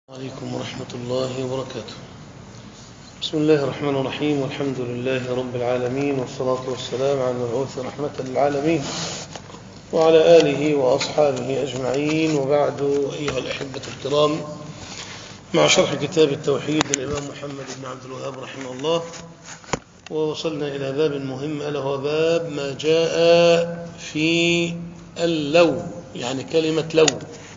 عليكم ورحمة الله وبركاته. بسم الله الرحمن الرحيم، والحمد لله رب العالمين، والصلاة والسلام على المبعوث رحمة للعالمين وعلى آله وأصحابه أجمعين، وبعد. أيها الأحبة الكرام، مع شرح كتاب التوحيد للإمام محمد بن عبد الوهاب رحمه الله، ووصلنا إلى باب مهم، ألا هو باب ما جاء في اللو، يعني كلمة لو.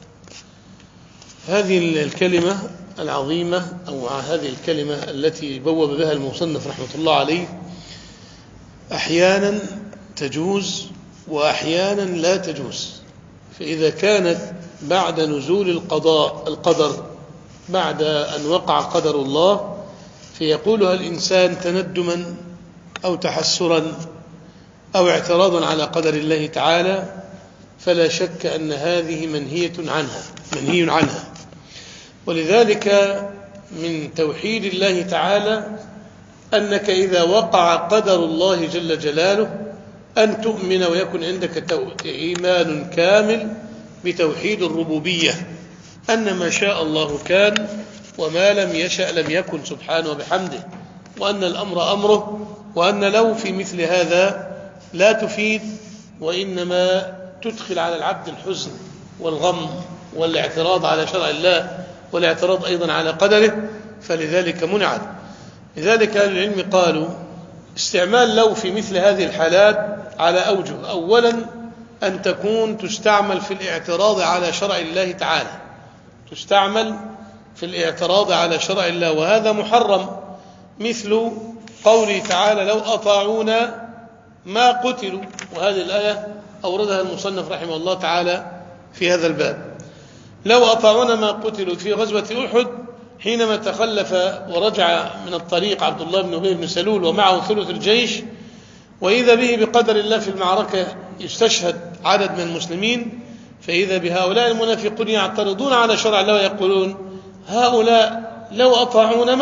هذه الكلمة العظيمة، أو هذه الكلمة التي بوب بها المصنف رحمة الله عليه، أحيانا تجوز وأحيانا لا تجوز. فإذا كانت بعد نزول القدر بعد أن وقع قدر الله، فيقولها الإنسان تندما أو تحسرا أو اعتراضا على قدر الله تعالى، فلا شك أن هذه منهي عنها. ولذلك من توحيد الله تعالى أنك إذا وقع قدر الله جل جلاله أن تؤمن ويكن عندك إيمان كامل بتوحيد الربوبية، أن ما شاء الله كان وما لم يشأ لم يكن سبحانه وبحمده، وأن الأمر أمره، وأن لو في مثل هذا لا تفيد، وإنما تدخل على العبد الحزن والغم والاعتراض على شرع الله والاعتراض أيضا على قدره، فلذلك منعت. لذلك أهل العلم قالوا استعمال لو في مثل هذه الحالات على أوجه. أولا أن تكون تستعمل في الاعتراض على شرع الله تعالى، تستعمل في الاعتراض على شرع الله، وهذا محرم، مثل قوله تعالى لو أطاعونا ما قتلوا، وهذه الآية أوردها المصنف رحمه الله تعالى في هذا الباب. لو أطاعونا ما قتلوا في غزوة أحد، حينما تخلف ورجع من الطريق عبد الله بن أبي بن سلول ومعه ثلث الجيش، وإذا به بقدر الله في المعركة يستشهد عدد من المسلمين، فإذا بهؤلاء المنافقون يعترضون على شرع الله ويقولون هؤلاء لو أطاعونا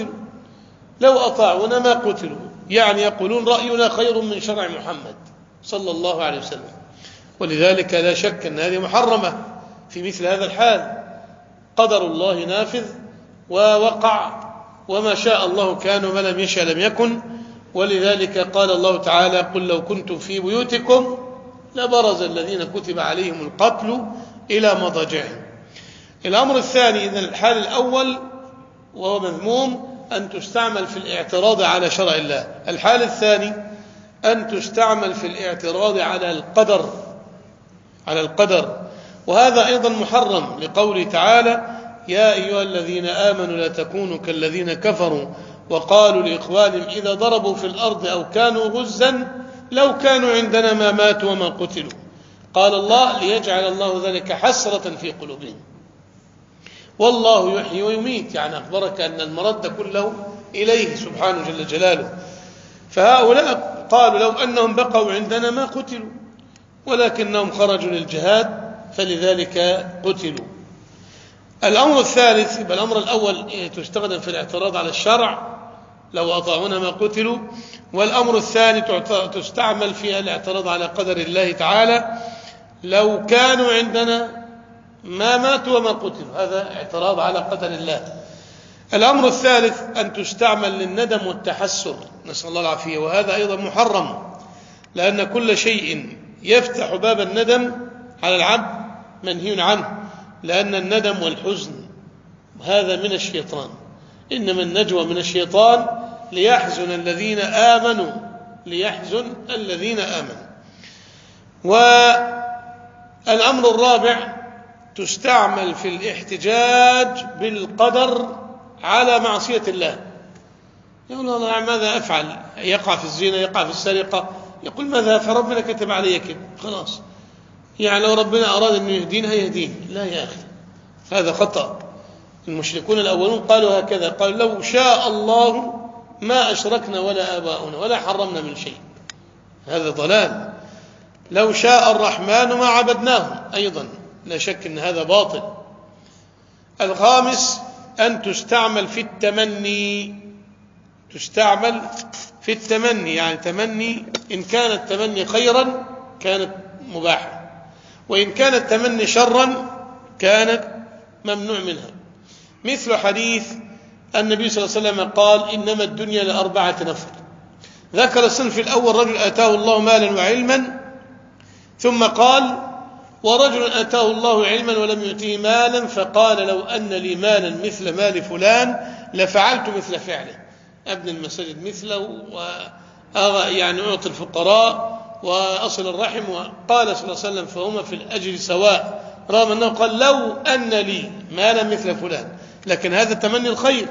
ما قتلوا، يعني يقولون رأينا خير من شرع محمد صلى الله عليه وسلم. ولذلك لا شك أن هذه محرمة في مثل هذا الحال. قدر الله نافذ ووقع، وما شاء الله كان وما لم يشأ لم يكن. ولذلك قال الله تعالى قل لو كنتم في بيوتكم لبرز الذين كتب عليهم القتل إلى مضاجعهم. الأمر الثاني، إذن الحال الأول وهو مذموم، أن تستعمل في الاعتراض على شرع الله. الحال الثاني أن تستعمل في الاعتراض على القدر، وهذا أيضا محرم، لقوله تعالى يا أيها الذين آمنوا لا تكونوا كالذين كفروا وقالوا لإخوانهم إذا ضربوا في الأرض أو كانوا غزا لو كانوا عندنا ما ماتوا وما قتلوا. قال الله ليجعل الله ذلك حسرة في قلوبهم والله يحيي ويميت، يعني أخبرك أن المرد كله إليه سبحانه جل جلاله. فهؤلاء قالوا لو أنهم بقوا عندنا ما قتلوا، ولكنهم خرجوا للجهاد فلذلك قتلوا. الأمر الثالث، يبقى الأمر الأول تستخدم في الاعتراض على الشرع لو أطاعونا ما قتلوا، والأمر الثاني تستعمل في الاعتراض على قدر الله تعالى لو كانوا عندنا ما ماتوا وما قتلوا، هذا اعتراض على قدر الله. الأمر الثالث أن تستعمل للندم والتحسر، نسأل الله العافية، وهذا أيضا محرم، لأن كل شيء يفتح باب الندم على العبد منهي عنه، لأن الندم والحزن هذا من الشيطان، إنما النجوى من الشيطان ليحزن الذين آمنوا. والأمر الرابع تستعمل في الاحتجاج بالقدر على معصية الله. يقول الله ماذا أفعل؟ يقع في الزنا، يقع في السرقة، يقول ماذا أفعل؟ ربنا كتب علي كده خلاص، يعني لو ربنا أراد أن يهدينا هيهدينا. لا يا أخي، هذا خطأ. المشركون الأولون قالوا هكذا، قالوا لو شاء الله ما أشركنا ولا آباؤنا ولا حرمنا من شيء، هذا ضلال. لو شاء الرحمن ما عبدناهم، أيضا لا شك أن هذا باطل. الخامس أن تستعمل في التمني، يعني تمني إن كان التمني خيرا كانت مباحة، وإن كان التمني شرا كانت ممنوع منها. مثل حديث النبي صلى الله عليه وسلم قال إنما الدنيا لأربعة نفر. ذكر الصنف الأول رجل آتاه الله مالا وعلما، ثم قال ورجل آتاه الله علما ولم يؤته مالا فقال لو أن لي مالا مثل مال فلان لفعلت مثل فعله، أبني المساجد مثله يعني أعطي الفقراء وأصل الرحم. وقال صلى الله عليه وسلم فهما في الأجر سواء، رغم أنه قال لو أن لي مالا مثل فلان، لكن هذا تمني الخير.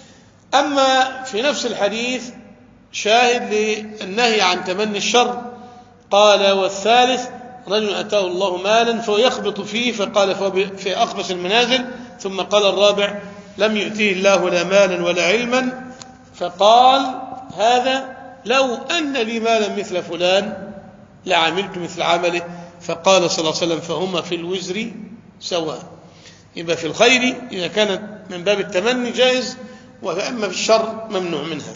أما في نفس الحديث شاهد للنهي عن تمني الشر، قال والثالث رجل أتاه الله مالا فهو يخبط فيه فقال فهو في أخبث المنازل، ثم قال الرابع لم يؤتيه الله لا مالا ولا علما فقال هذا لو أن لي مالا مثل فلان لعملت مثل عمله، فقال صلى الله عليه وسلم فهما في الوزر سواء. يبقى في الخير إذا كانت من باب التمني جائز، وأما في الشر ممنوع منها.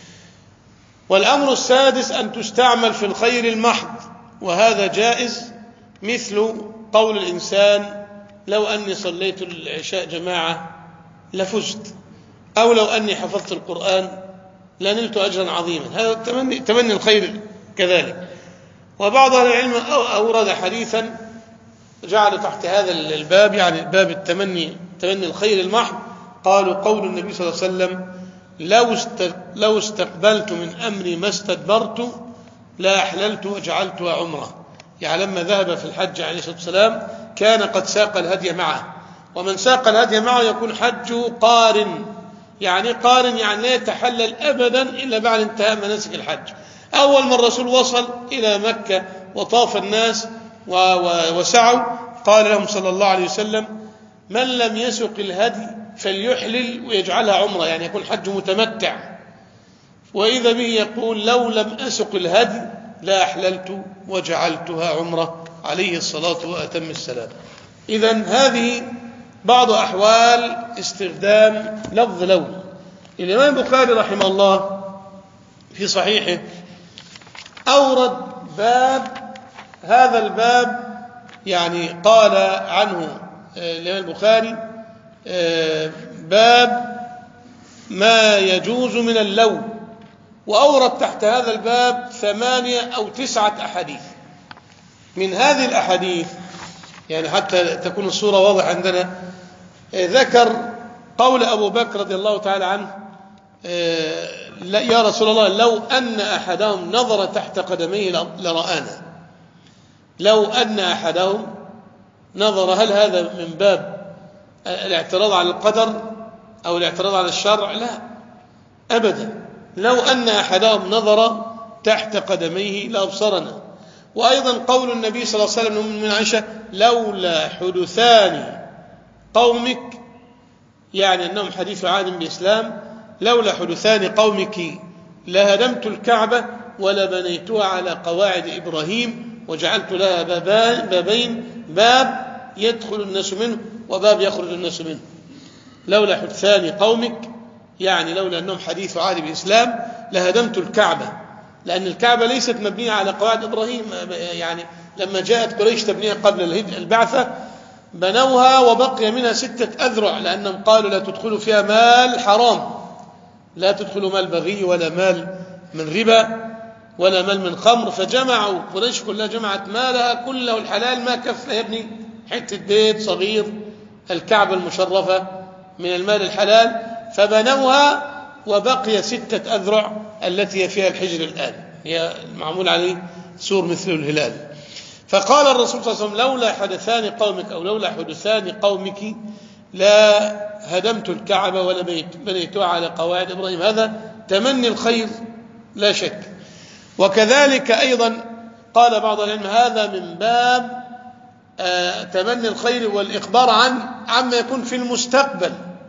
والأمر السادس أن تستعمل في الخير المحض، وهذا جائز، مثل قول الإنسان لو أني صليت العشاء جماعة لفزت، أو لو أني حفظت القرآن لنلت أجرا عظيما، هذا تمني الخير كذلك. وبعض أهل العلم أورد حديثا جعل تحت هذا الباب، يعني باب التمني، تمني الخير المحض، قالوا قول النبي صلى الله عليه وسلم لو استقبلت من أمري ما استدبرت لا أحللت وجعلتها عمرة. يعني لما ذهب في الحج عليه الصلاة والسلام كان قد ساق الهدي معه، ومن ساق الهدي معه يكون حجه قارن، يعني قارن يعني لا يتحلل أبدا إلا بعد انتهاء مناسك الحج. أول ما الرسول وصل إلى مكة وطاف الناس وسعوا قال لهم صلى الله عليه وسلم من لم يسق الهدي فليحلل ويجعلها عمرة، يعني يكون حج متمتع. وإذا به يقول لو لم أسق الهدي لا أحللت وجعلتها عمرة عليه الصلاة وأتم السلام. إذن هذه بعض أحوال استخدام لفظ لو. الإمام البخاري رحمه الله في صحيحه أورد باب، هذا الباب يعني قال عنه الإمام البخاري باب ما يجوز من اللو، وأورد تحت هذا الباب 8 أو 9 أحاديث. من هذه الأحاديث يعني حتى تكون الصورة واضحة عندنا، ذكر قول أبو بكر رضي الله تعالى عنه يا رسول الله لو أن أحدهم نظر تحت قدميه لرآنا. لو أن أحدهم نظر، هل هذا من باب الاعتراض على القدر أو الاعتراض على الشرع؟ لا أبدا. لو أن أحدهم نظر تحت قدميه لأبصرنا. وأيضا قول النبي صلى الله عليه وسلم من عائشة لولا حدثان قومك، يعني أنهم حديث عهد بإسلام، لولا حدثان قومك لهدمت الكعبة ولبنيتها على قواعد إبراهيم وجعلت لها بابين، باب يدخل الناس منه وباب يخرج الناس منه. لولا حدثان قومك يعني لولا أنهم حديث عهد بإسلام لهدمت الكعبة، لأن الكعبة ليست مبنية على قواعد إبراهيم. يعني لما جاءت قريش تبنيها قبل البعثة بنوها وبقي منها 6 أذرع، لأنهم قالوا لا تدخلوا فيها مال حرام، لا تدخلوا مال بغي ولا مال من ربا ولا مال من خمر. فجمعوا قريش كلها جمعت مالها كله الحلال، ما كفى يبني حتة بيت صغير الكعبة المشرفة من المال الحلال، فبنوها وبقي 6 أذرع التي فيها الحجر الآن، هي معمول عليه سور مثل الهلال. فقال الرسول صلى الله عليه وسلم لولا حدثان قومك أو لولا حدثان قومك لا هدمت الكعبة ولا بنيتها على قواعد إبراهيم. هذا تمني الخير لا شك. وكذلك أيضا قال بعض العلم هذا من باب تمني الخير والإخبار عما يكون في المستقبل.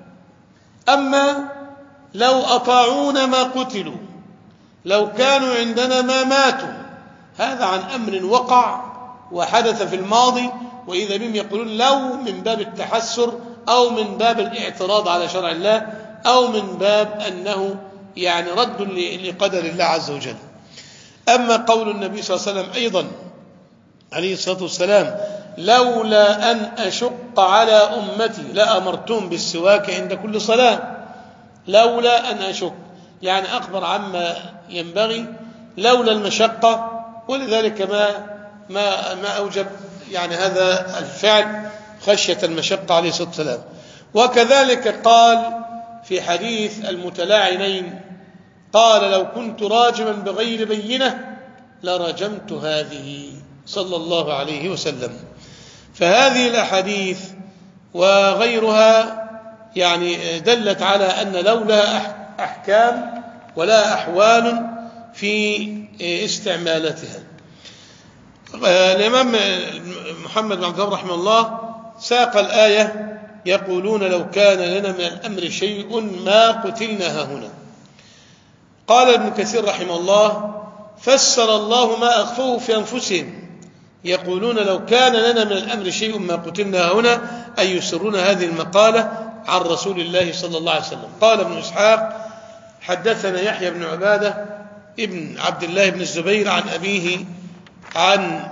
أما لو أطاعونا ما قتلوا، لو كانوا عندنا ما ماتوا، هذا عن أمر وقع وحدث في الماضي، وإذا بهم يقولون لو من باب التحسر أو من باب الاعتراض على شرع الله أو من باب أنه يعني رد لقدر الله عز وجل. أما قول النبي صلى الله عليه وسلم أيضا عليه الصلاة والسلام لولا أن أشق على أمتي لأمرتهم بالسواك عند كل صلاة. لولا أن أشق يعني أخبر عما ينبغي لولا المشقة، ولذلك ما أوجب يعني هذا الفعل خشية المشقة عليه الصلاة والسلام. وكذلك قال في حديث المتلاعنين قال لو كنت راجما بغير بينة لرجمت هذه صلى الله عليه وسلم. فهذه الأحاديث وغيرها يعني دلت على أن لولا أحكام ولا أحوال في استعمالتها. الإمام محمد بن عبد الوهاب رحمه الله ساق الآية يقولون لو كان لنا من الأمر شيء ما قتلنا هنا. قال ابن كثير رحمه الله فسر الله ما أخفوه في أنفسهم يقولون لو كان لنا من الأمر شيء ما قتلنا هنا، أي يسرون هذه المقالة عن رسول الله صلى الله عليه وسلم. قال ابن إسحاق حدثنا يحيى بن عبادة ابن عبد الله بن الزبير عن أبيه عن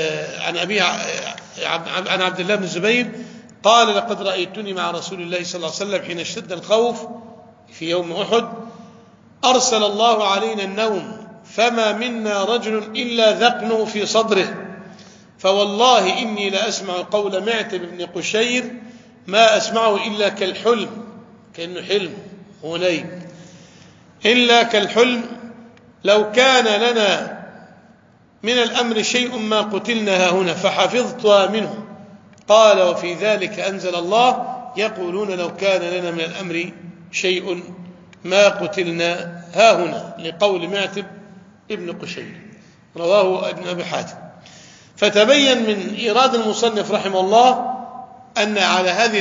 عبد الله بن الزبير قال لقد رأيتني مع رسول الله صلى الله عليه وسلم حين اشتد الخوف في يوم أحد أرسل الله علينا النوم فما منا رجل إلا ذقنه في صدره، فوالله إني لأسمع قول معتب بن قشير ما أسمعه إلا كالحلم، كأنه حلم وليل، إلا كالحلم، لو كان لنا من الأمر شيء ما قتلنا هنا فحفظتها منه. قال وفي ذلك أنزل الله يقولون لو كان لنا من الأمر شيء ما قتلنا هنا، لقول معتب ابن قشير، رواه ابن أبي حاتم. فتبين من إيراد المصنف رحمه الله أن على هذه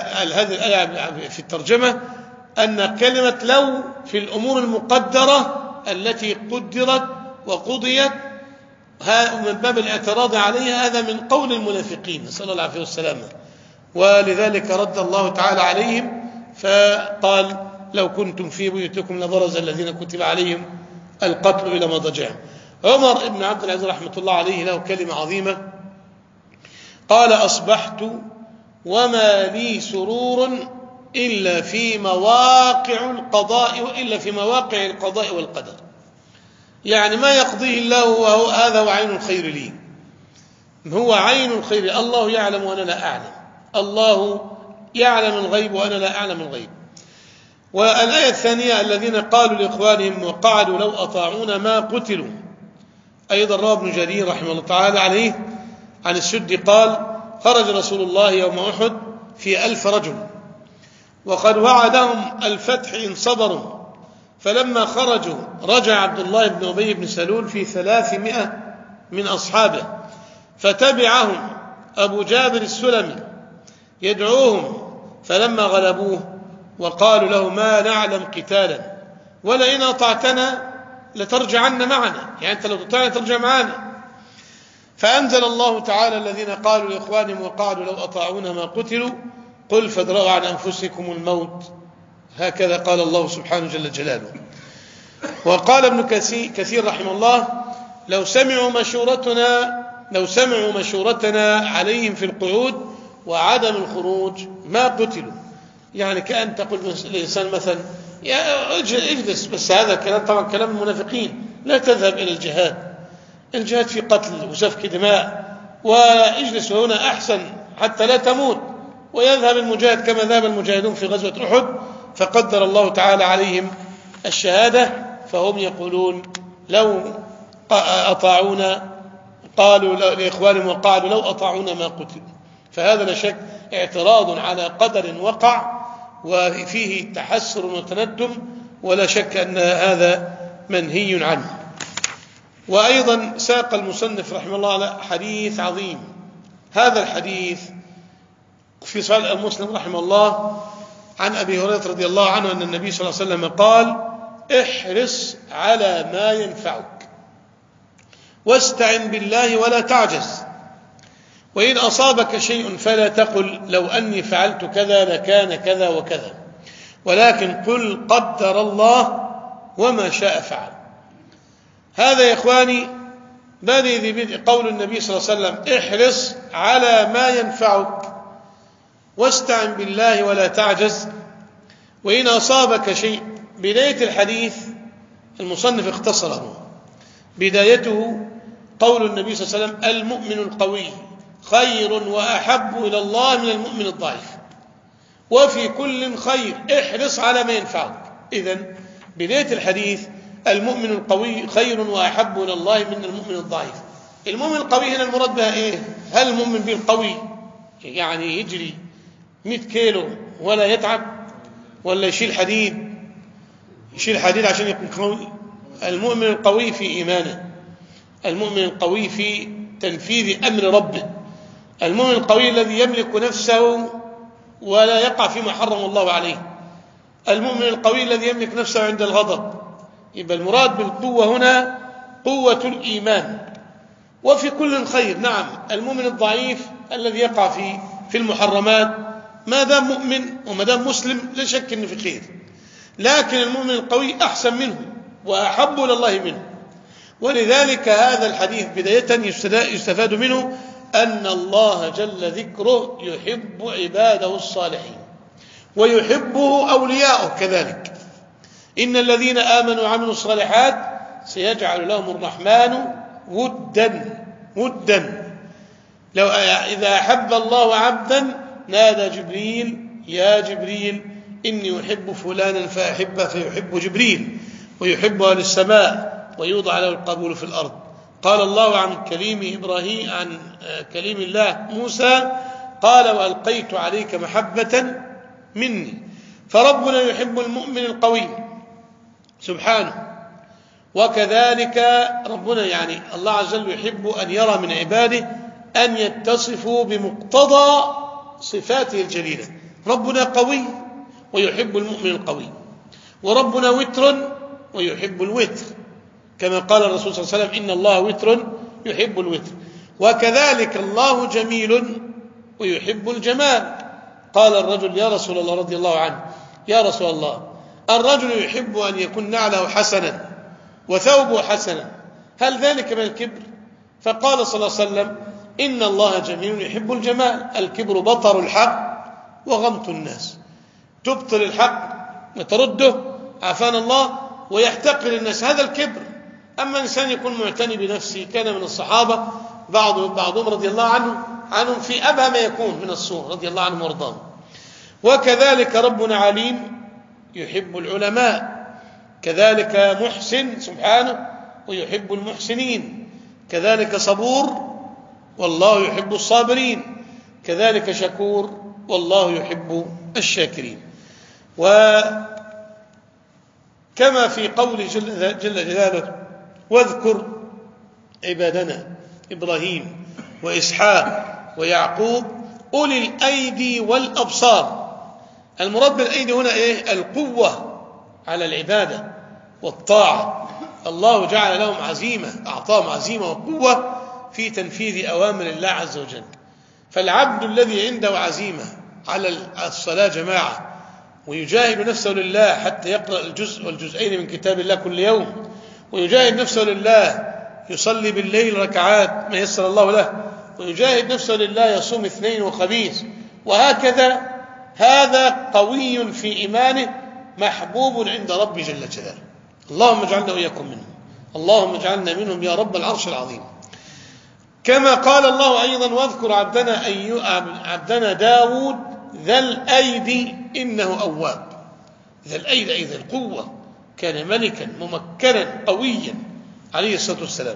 الآية في الترجمة أن كلمة لو في الأمور المقدرة التي قدرت وقضيت من باب الاعتراض عليها، هذا من قول المنافقين نسأل الله العافية والسلامة، ولذلك رد الله تعالى عليهم فقال لو كنتم في بيوتكم لبرز الذين كتب عليهم القتل إلى مضجعهم. عمر بن عبد العزيز رحمة الله عليه له كلمة عظيمة قال أصبحت وما لي سرور إلا في مواقع القضاء والقدر، يعني ما يقضيه الله هذا هو عين الخير لي، هو عين الخير لي. الله يعلم وأنا لا أعلم، الله يعلم الغيب وأنا لا أعلم الغيب. والآية الثانية الذين قالوا لإخوانهم وقعدوا لو أطاعونا ما قتلوا، أيضا روى ابن جرير رحمه الله تعالى عليه عن السدي قال خرج رسول الله يوم أحد في 1000 رجل وقد وعدهم الفتح إن صبروا، فلما خرجوا رجع عبد الله بن أبي بن سلول في 300 من أصحابه، فتبعهم أبو جابر السلمي يدعوهم، فلما غلبوه وقالوا له ما نعلم قتالا ولئن أطعتنا لترجعن معنا، يعني أنت لو تطعنا ترجع معنا. فأنزل الله تعالى الذين قالوا لإخوانهم وقعدوا لو أطاعونا ما قتلوا قل فادرأوا عن أنفسكم الموت، هكذا قال الله سبحانه جل جلاله. وقال ابن كثير رحمه الله لو سمعوا مشورتنا عليهم في القعود وعدم الخروج ما قتلوا، يعني كأن تقول الإنسان مثلا يا اجلس، بس هذا كلام طبعا كلام المنافقين، لا تذهب إلى الجهاد في قتل وسفك دماء، واجلس هنا أحسن حتى لا تموت، ويذهب المجاهد كما ذهب المجاهدون في غزوة أحد فقدر الله تعالى عليهم الشهادة، فهم يقولون لو أطاعونا، قالوا لإخوانهم وقالوا لو أطاعونا ما قتل. فهذا لا شك اعتراض على قدر وقع وفيه تحسر وتندم، ولا شك أن هذا منهي عنه. وأيضا ساق المصنف رحمه الله على حديث عظيم، هذا الحديث في صحيح مسلم رحمه الله عن أبي هريرة رضي الله عنه أن النبي صلى الله عليه وسلم قال احرص على ما ينفعك واستعن بالله ولا تعجز، وإن أصابك شيء فلا تقل لو أني فعلت كذا لكان كذا وكذا، ولكن قل قدر الله وما شاء فعل. هذا يا إخواني بادئ ذي بدء قول النبي صلى الله عليه وسلم: احرص على ما ينفعك واستعن بالله ولا تعجز وإن أصابك شيء. بداية الحديث المصنف اختصره، بدايته قول النبي صلى الله عليه وسلم: المؤمن القوي خير وأحب إلى الله من المؤمن الضعيف، وفي كل خير، احرص على ما ينفعك. إذن بداية الحديث: المؤمن القوي خير وأحب إلى الله من المؤمن الضعيف. المؤمن القوي هنا المراد بها إيه؟ هل المؤمن به القوي يعني يجري 100 كيلو ولا يتعب، ولا يشيل حديد عشان يكون قوي؟ المؤمن القوي في إيمانه، المؤمن القوي في تنفيذ أمر ربه، المؤمن القوي الذي يملك نفسه ولا يقع فيما حرم الله عليه، المؤمن القوي الذي يملك نفسه عند الغضب. يبقى المراد بالقوة هنا قوة الإيمان. وفي كل خير، نعم، المؤمن الضعيف الذي يقع في المحرمات ما دام مؤمن وما دام مسلم لا شك أنه في خير، لكن المؤمن القوي أحسن منه وأحب إلى الله منه. ولذلك هذا الحديث بداية يستفاد منه أن الله جل ذكره يحب عباده الصالحين ويحبه أولياؤه كذلك. إن الذين آمنوا وعملوا الصالحات سيجعل لهم الرحمن ودا. لو إذا أحب الله عبدا نادى جبريل: يا جبريل إني أحب فلانا فأحبه، فيحب جبريل ويحب أهل السماء ويوضع له القبول في الأرض. قال الله عن كليم إبراهيم، عن كليم الله موسى: قال: وألقيت عليك محبة مني. فربنا يحب المؤمن القوي سبحانه، وكذلك ربنا يعني الله عز وجل يحب أن يرى من عباده أن يتصفوا بمقتضى صفاته الجليلة. ربنا قوي ويحب المؤمن القوي، وربنا وتر ويحب الوتر، كما قال الرسول صلى الله عليه وسلم: إن الله وتر يحب الوتر. وكذلك الله جميل ويحب الجمال. قال الرجل: يا رسول الله، رضي الله عنه: يا رسول الله، الرجل يحب أن يكون نعله حسنا وثوبه حسنا، هل ذلك من الكبر؟ فقال صلى الله عليه وسلم: إن الله جميل يحب الجمال. الكبر بطر الحق وغمط الناس، تبطل الحق وترده، عافانا الله، ويحتقر الناس، هذا الكبر. أما إنسان يكون معتني بنفسه، كان من الصحابة بعضهم رضي الله عنهم في أبهى ما يكون من الصور رضي الله عنهم وارضاهم. وكذلك ربنا عليم يحب العلماء، كذلك محسن سبحانه ويحب المحسنين، كذلك صبور والله يحب الصابرين، كذلك شكور والله يحب الشاكرين. وكما في قوله جل جلاله: واذكر عبادنا إبراهيم وإسحاق ويعقوب أولي الأيدي والأبصار. المراد بالأيدي هنا إيه؟ القوة على العبادة والطاعة. الله جعل لهم عزيمة، أعطاهم عزيمة وقوة في تنفيذ أوامر الله عز وجل. فالعبد الذي عنده عزيمة على الصلاة جماعة ويجاهد نفسه لله حتى يقرأ الجزء والجزئين من كتاب الله كل يوم، ويجاهد نفسه لله يصلي بالليل ركعات ما يسر الله له، ويجاهد نفسه لله يصوم اثنين وخميس، وهكذا، هذا قوي في إيمانه محبوب عند ربي جل جلاله. اللهم اجعلنا وإياكم منهم، اللهم اجعلنا منهم يا رب العرش العظيم. كما قال الله أيضا: واذكر عبدنا داود ذا الأيدي إنه أواب. ذا الأيدي أي ذا القوة، كان ملكا ممكنا قويا عليه الصلاة والسلام.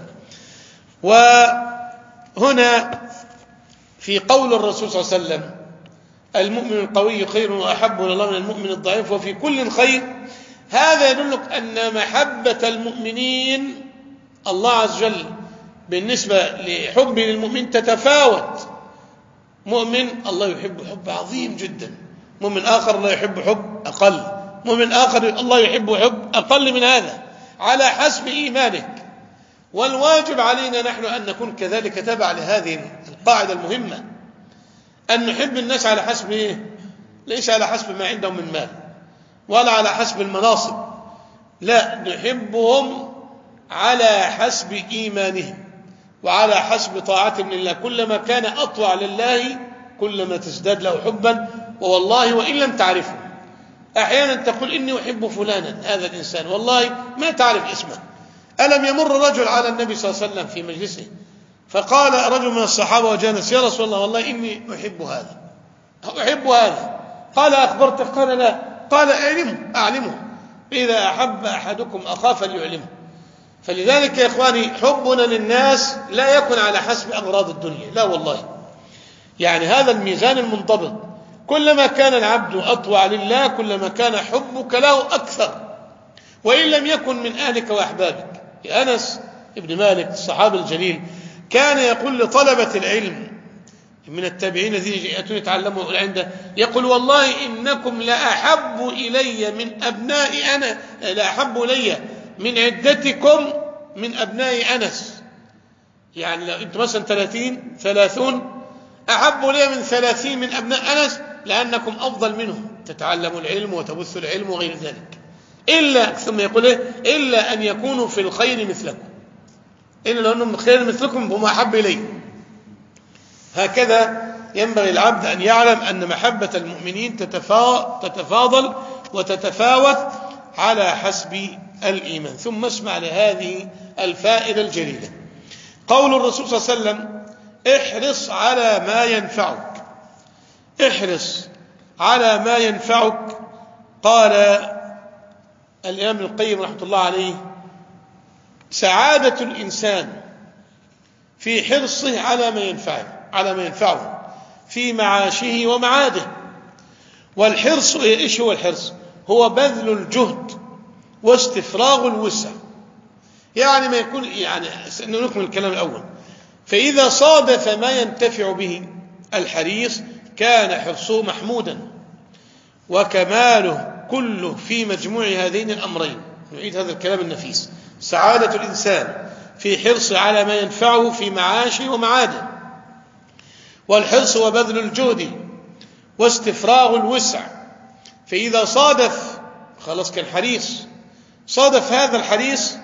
وهنا في قول الرسول صلى الله عليه وسلم: المؤمن القوي خير وأحب إلى الله من المؤمن الضعيف وفي كل خير، هذا يدلك أن محبة المؤمنين الله عز وجل بالنسبة لحب للمؤمن تتفاوت. مؤمن الله يحب حب عظيم جدا، مؤمن آخر الله يحب حب أقل، مؤمن آخر الله يحب حب أقل من هذا، على حسب إيمانك. والواجب علينا نحن أن نكون كذلك تبع لهذه القاعدة المهمة، أن نحب الناس على حسب إيه؟ ليس على حسب ما عندهم من مال ولا على حسب المناصب، لا، نحبهم على حسب إيمانهم. وعلى حسب طاعة لله. كلما كان أطوع لله كلما تزداد له حبا، ووالله وإن لم تعرفه. أحيانا تقول إني أحب فلانا، هذا الإنسان والله ما تعرف اسمه. ألم يمر رجل على النبي صلى الله عليه وسلم في مجلسه فقال رجل من الصحابة وجالس: يا رسول الله والله إني أحب هذا أحب هذا. قال: أخبرته؟ قال: لا. قال: أعلمه إذا أحب أحدكم أخاه فليعلمه. فلذلك يا إخواني حبنا للناس لا يكن على حسب أغراض الدنيا، لا والله. يعني هذا الميزان المنضبط، كلما كان العبد أطوع لله كلما كان حبك له أكثر، وإن لم يكن من أهلك وأحبابك. أنس بن مالك الصحابي الجليل كان يقول لطلبة العلم من التابعين الذين يأتون يتعلموا عنده، يقول: والله إنكم لأحب إلي من أبناء أنا، لأحب إلي من عدتكم من أبناء أنس. يعني لو أنت مثلا 30 أحب إلي من 30 من أبناء أنس، لأنكم أفضل منهم، تتعلموا العلم وتبثوا العلم وغير ذلك. ثم يقول إلا أن يكونوا في الخير مثلكم، إلا لو أنهم خير مثلكم هم أحب إلي. هكذا ينبغي العبد أن يعلم أن محبة المؤمنين تتفاضل وتتفاوت على حسب الإيمان. ثم اسمع لهذه الفائدة الجليلة. قول الرسول صلى الله عليه وسلم: احرص على ما ينفعك. احرص على ما ينفعك. قال الإمام ابن القيم رحمة الله عليه: سعادة الإنسان في حرصه على ما ينفعه في معاشه ومعاده. والحرص إيش هو الحرص؟ هو بذل الجهد واستفراغ الوسع. يعني ما يكون، يعني نكمل الكلام الأول. فإذا صادف ما ينتفع به الحريص كان حرصه محمودا، وكماله كله في مجموع هذين الأمرين. نعيد هذا الكلام النفيس: سعادة الإنسان في حرصه على ما ينفعه في معاشه ومعاده، والحرص وبذل الجهد واستفراغ الوسع. فإذا صادف، خلاص كان حريص، صادف هذا الحريص،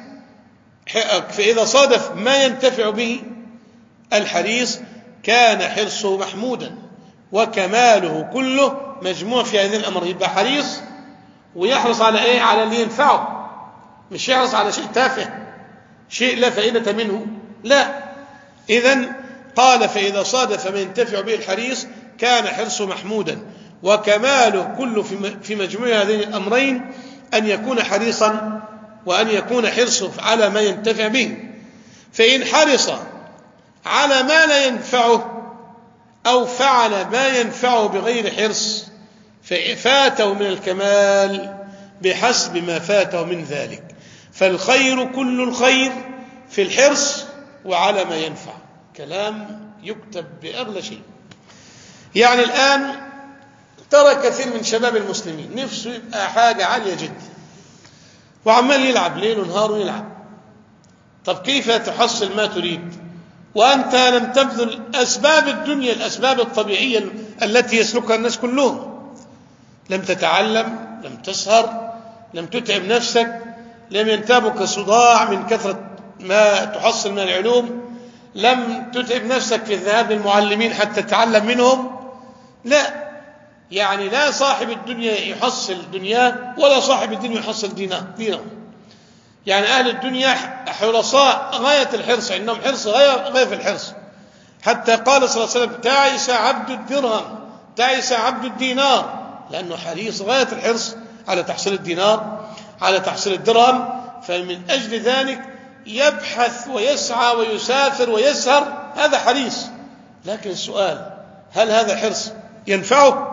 فإذا صادف ما ينتفع به الحريص كان حرصه محمودا، وكماله كله مجموع في هذين الأمر. يبقى حريص ويحرص على إيه؟ على اللي ينفعه، مش يحرص على شيء تافه، شيء لا فائدة منه، لا. إذن قال: فإذا صادف ما ينتفع به الحريص كان حرصه محمودا، وكماله كله في مجموع هذين الأمرين أن يكون حريصا وأن يكون حرصه على ما ينتفع به. فإن حرص على ما لا ينفعه أو فعل ما ينفعه بغير حرص ففاته من الكمال بحسب ما فاته من ذلك. فالخير كل الخير في الحرص وعلى ما ينفع. كلام يكتب بأغلى شيء. يعني الآن ترى كثير من شباب المسلمين نفسه يبقى حاجة عالية جدا، وعمال يلعب ليل ونهار ويلعب. طب كيف تحصل ما تريد وأنت لم تبذل أسباب الدنيا، الأسباب الطبيعية التي يسلكها الناس كلهم؟ لم تتعلم، لم تسهر، لم تتعب نفسك، لم ينتابك صداع من كثرة ما تحصل من العلوم، لم تتعب نفسك في الذهاب للمعلمين حتى تتعلم منهم. لا، يعني لا صاحب الدنيا يحصل دنياه ولا صاحب الدين يحصل دينه. يعني أهل الدنيا حرصاء غاية الحرص، عندهم حرص غاية في الحرص، حتى قال صلى الله عليه وسلم: تعس عبد الدرهم، تعس عبد الدينار، لأنه حريص غاية الحرص على تحصيل الدينار، على تحصيل الدرهم. فمن أجل ذلك يبحث ويسعى ويسافر ويسهر، هذا حريص. لكن السؤال: هل هذا حرص ينفعه؟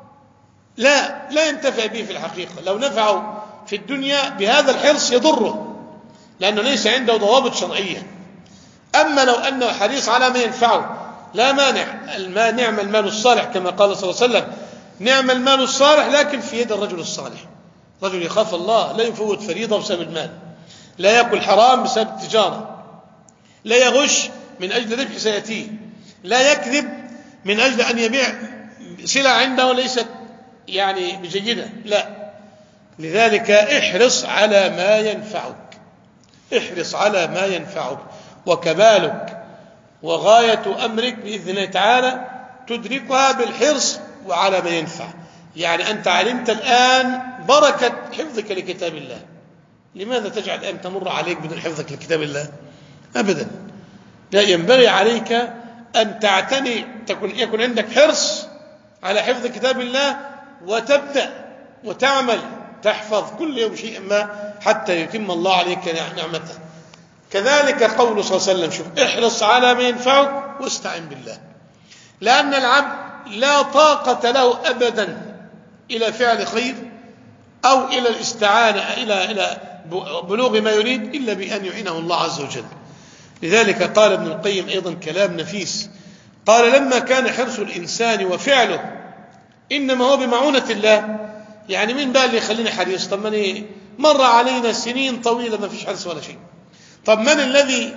لا ينتفع به في الحقيقة. لو نفعه في الدنيا بهذا الحرص يضره، لأنه ليس عنده ضوابط شرعية. أما لو أنه حريص على ما ينفعه لا مانع. نعم المال الصالح، كما قال صلى الله عليه وسلم: نعم المال الصالح لكن في يد الرجل الصالح. رجل يخاف الله، لا يفوت فريضة بسبب المال، لا يأكل حرام بسبب التجارة، لا يغش من أجل ربح سيأتيه، لا يكذب من أجل أن يبيع سلع عنده ليست يعني بجيدة، لا. لذلك احرص على ما ينفعك، احرص على ما ينفعك، وكمالك وغاية أمرك بإذن الله تعالى تدركها بالحرص وعلى ما ينفع. يعني أنت علمت الآن بركة حفظك لكتاب الله، لماذا تجعل الآن تمر عليك بدون حفظك لكتاب الله؟ أبدا. لا، ينبغي عليك أن تعتني، يكون عندك حرص على حفظ كتاب الله، وتبدأ وتعمل تحفظ كل يوم شيئا ما حتى يتم الله عليك نعمته. كذلك قول صلى الله عليه وسلم، شوف، احرص على ما ينفعك واستعن بالله، لأن العبد لا طاقة له أبدا إلى فعل خير أو إلى الاستعانة إلى بلوغ ما يريد إلا بأن يعينه الله عز وجل. لذلك قال ابن القيم أيضا كلام نفيس، قال: لما كان حرص الإنسان وفعله إنما هو بمعونة الله. يعني مين بقى اللي يخليني حريص؟ طب من مر علينا سنين طويلة ما فيش حرص ولا شيء. طب من الذي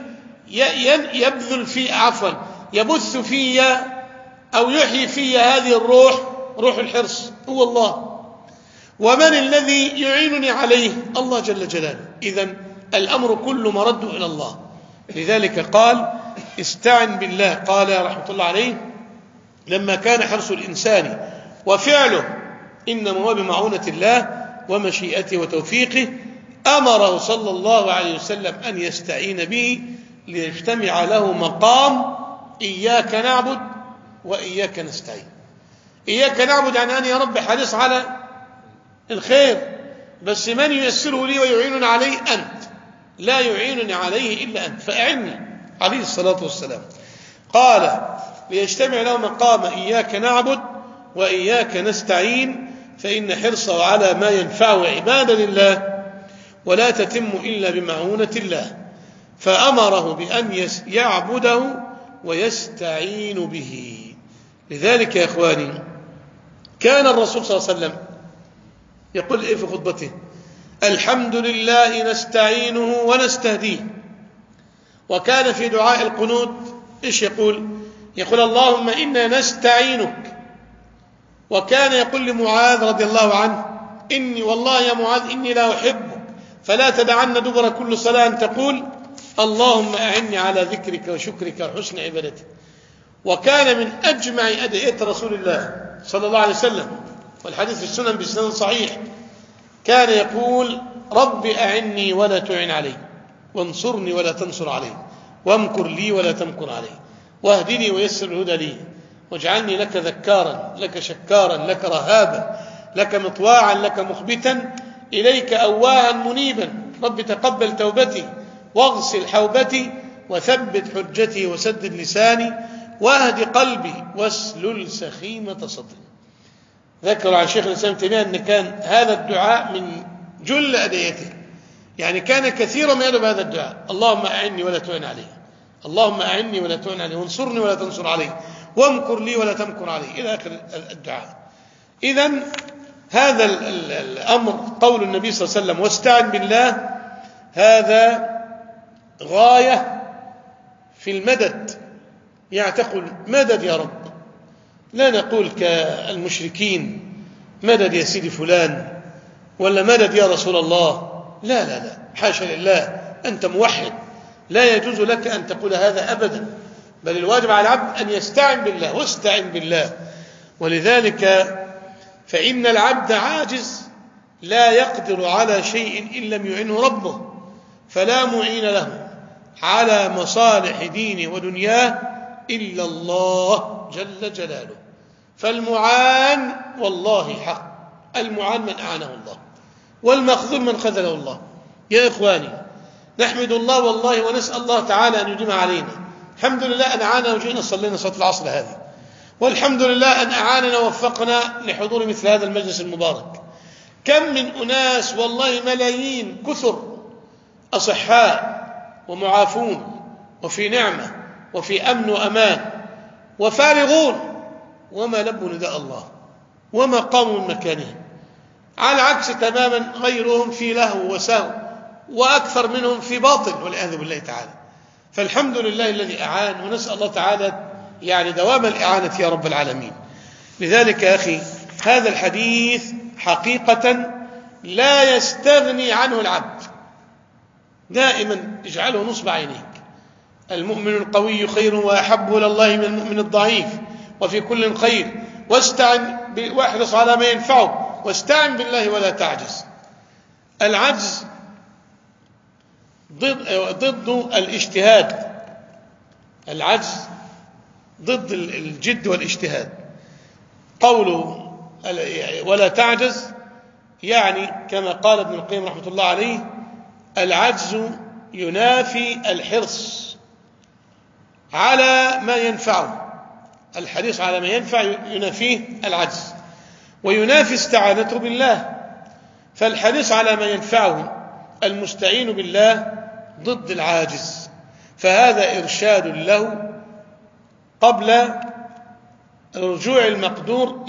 يبذل في يبث في أو يحيي في هذه الروح، روح الحرص؟ هو الله. ومن الذي يعينني عليه؟ الله جل جلاله. إذن الأمر كله مرد إلى الله. لذلك قال: استعن بالله. قال رحمة الله عليه: لما كان حرص الإنسان وفعله إنما هو بمعونة الله ومشيئته وتوفيقه، أمره صلى الله عليه وسلم أن يستعين به ليجتمع له مقام إياك نعبد وإياك نستعين. إياك نعبد يعني أنا يا رب حريص على الخير، بس من ييسره لي ويعينني عليه؟ أنت، لا يعينني عليه إلا أنت، فأعني عليه الصلاة والسلام. قال: ليجتمع له مقام إياك نعبد وإياك نستعين، فإن حرصه على ما ينفعه عبادا لله ولا تتم إلا بمعونة الله، فأمره بأن يعبده ويستعين به. لذلك يا إخواني كان الرسول صلى الله عليه وسلم يقول في خطبته: الحمد لله نستعينه ونستهديه. وكان في دعاء القنوت إيش يقول؟ يقول: اللهم إنا نستعينك. وكان يقول لمعاذ رضي الله عنه: إني والله يا معاذ إني لا أحبك، فلا تدعن دبر كل صلاة أن تقول اللهم أعني على ذكرك وشكرك وحسن عبادتك. وكان من أجمع أدعية رسول الله صلى الله عليه وسلم، والحديث في السنن بسند صحيح، كان يقول: رب أعني ولا تعن علي، وانصرني ولا تنصر علي، وامكر لي ولا تمكر علي، واهدني ويسر الهدى لي، واجعلني لك ذكارا لك شكارا لك رهابا لك مطواعا لك مخبتا إليك أواها منيبا. رب تقبل توبتي واغسل حوبتي وثبت حجتي وسدد لساني واهد قلبي واسلل سخيمة صدري. ذكر عن شيخ الإسلام تيمية أن كان هذا الدعاء من جل أدعيته، يعني كان كثيرا ما يدعو بهذا الدعاء: اللهم أعني ولا تعن علي، اللهم أعني ولا تعن علي، وانصرني ولا تنصر علي، وامكر لي ولا تمكر علي، إلى آخر الدعاء. إذن هذا الأمر، قول النبي صلى الله عليه وسلم: واستعن بالله، هذا غاية في المدد. يعني تقول مدد يا رب، لا نقول كالمشركين مدد يا سيدي فلان، ولا مدد يا رسول الله، لا لا لا، حاشا لله، أنت موحد، لا يجوز لك أن تقول هذا أبدا، بل الواجب على العبد أن يستعن بالله. واستعن بالله. ولذلك فإن العبد عاجز لا يقدر على شيء إن لم يعنه ربه، فلا معين له على مصالح دينه ودنياه إلا الله جل جلاله. فالمعان والله حق، المعان من أعانه الله، والمخذول من خذله الله. يا إخواني نحمد الله والله ونسأل الله تعالى أن يديم علينا. الحمد لله أن أعانا وجئنا صلينا صلاة العصر هذه، والحمد لله أن أعاننا ووفقنا لحضور مثل هذا المجلس المبارك. كم من أناس والله ملايين كثر أصحاء ومعافون وفي نعمة وفي أمن وأمان وفارغون، وما لبوا نداء الله وما قاموا من مكانهم، على عكس تماما غيرهم في لهو وسهو، وأكثر منهم في باطل والعياذ بالله تعالى. فالحمد لله الذي أعان، ونسأل الله تعالى يعني دوام الإعانة يا رب العالمين. لذلك يا أخي هذا الحديث حقيقة لا يستغني عنه العبد، دائما اجعله نصب عينيك. المؤمن القوي خير وأحب إلى الله من المؤمن الضعيف، وفي كل خير، واحرص على ما ينفعه، واستعن بالله ولا تعجز. العجز ضد الاجتهاد، العجز ضد الجد والاجتهاد. قوله ولا تعجز يعني كما قال ابن القيم رحمة الله عليه: العجز ينافي الحرص على ما ينفعه، الحريص على ما ينفع ينافيه العجز، وينافي استعانته بالله. فالحريص على ما ينفعه المستعين بالله ضد العاجز، فهذا إرشاد له قبل رجوع المقدور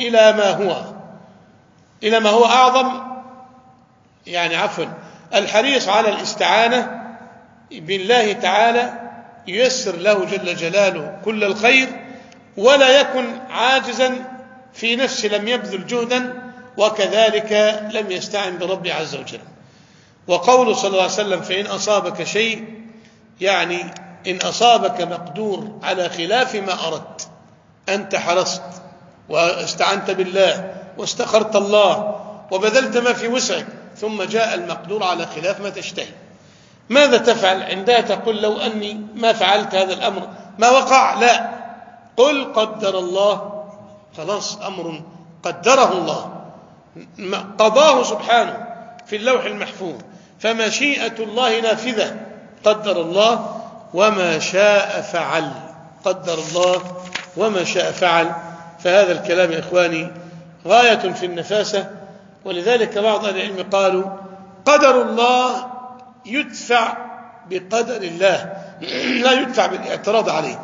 إلى ما هو أعظم. يعني عفوا، الحريص على الاستعانة بالله تعالى ييسر له جل جلاله كل الخير، ولا يكن عاجزا في نفسه، لم يبذل جهدا، وكذلك لم يستعن برب عز وجل. وقوله صلى الله عليه وسلم: فإن أصابك شيء، يعني إن أصابك مقدور على خلاف ما أردت، أنت حرصت واستعنت بالله واستخرت الله وبذلت ما في وسعك، ثم جاء المقدور على خلاف ما تشتهي، ماذا تفعل؟ عندها تقول: لو أني ما فعلت هذا الأمر ما وقع. لا، قل قدر الله، خلاص، أمر قدره الله، قضاه سبحانه في اللوح المحفوظ، فمشيئة الله نافذة، قدر الله وما شاء فعل، قدر الله وما شاء فعل. فهذا الكلام يا إخواني غاية في النفاسة، ولذلك بعض أهل العلم قالوا: قدر الله يدفع بقدر الله، لا يدفع بالاعتراض عليه.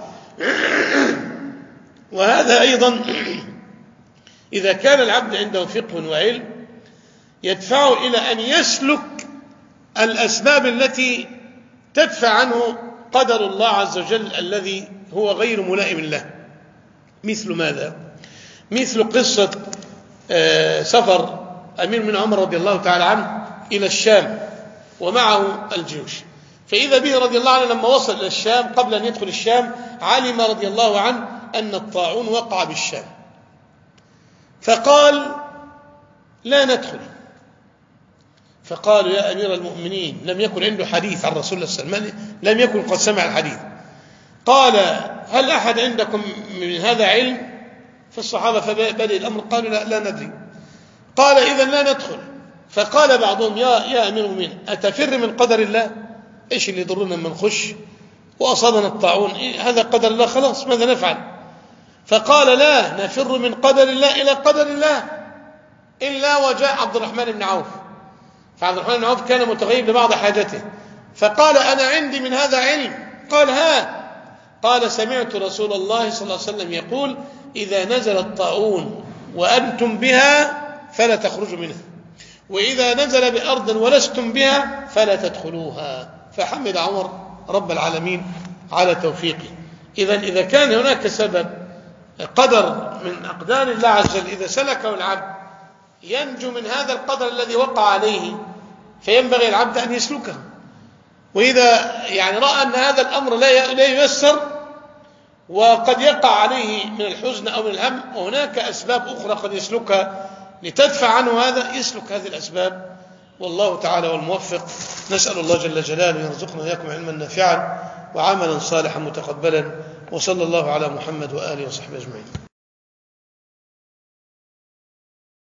وهذا أيضا إذا كان العبد عنده فقه وعلم يدفعه إلى أن يسلك الأسباب التي تدفع عنه قدر الله عز وجل الذي هو غير ملائم له. مثل ماذا؟ مثل قصة سفر أمير من عمر رضي الله تعالى عنه إلى الشام ومعه الجيوش، فإذا به رضي الله عنه لما وصل إلى الشام قبل أن يدخل الشام علم رضي الله عنه أن الطاعون وقع بالشام، فقال: لا ندخل. فقالوا: يا أمير المؤمنين، لم يكن عنده حديث عن رسول الله صلى الله عليه وسلم، لم يكن قد سمع الحديث. قال: هل أحد عندكم من هذا علم؟ فالصحابة فبدأ الأمر قالوا: لا ندري. قال: إذن لا ندخل. فقال بعضهم: يا أمير المؤمنين، أتفر من قدر الله؟ إيش اللي يضرنا لما نخش وأصابنا الطاعون؟ هذا قدر الله، خلاص، ماذا نفعل؟ فقال: لا، نفر من قدر الله إلى قدر الله. إلا وجاء عبد الرحمن بن عوف، فعبد الرحمن بن عوف كان متغيب لبعض حاجته، فقال: أنا عندي من هذا علم. قال: ها؟ قال: سمعت رسول الله صلى الله عليه وسلم يقول: إذا نزل الطاعون وأنتم بها فلا تخرجوا منها، وإذا نزل بأرض ولستم بها فلا تدخلوها. فحمد عمر رب العالمين على توفيقه. إذا كان هناك سبب قدر من أقدار الله عز وجل إذا سلكه العبد ينجو من هذا القدر الذي وقع عليه، فينبغي العبد أن يسلكه. وإذا يعني رأى أن هذا الأمر لا ييسر وقد يقع عليه من الحزن أو من الهم، وهناك أسباب أخرى قد يسلكها لتدفع عنه هذا، يسلك هذه الأسباب. والله تعالى والموفق. نسأل الله جل جلاله يرزقنا وإياكم علما نافعا وعملا صالحا متقبلا، وصلى الله على محمد وآله وصحبه أجمعين.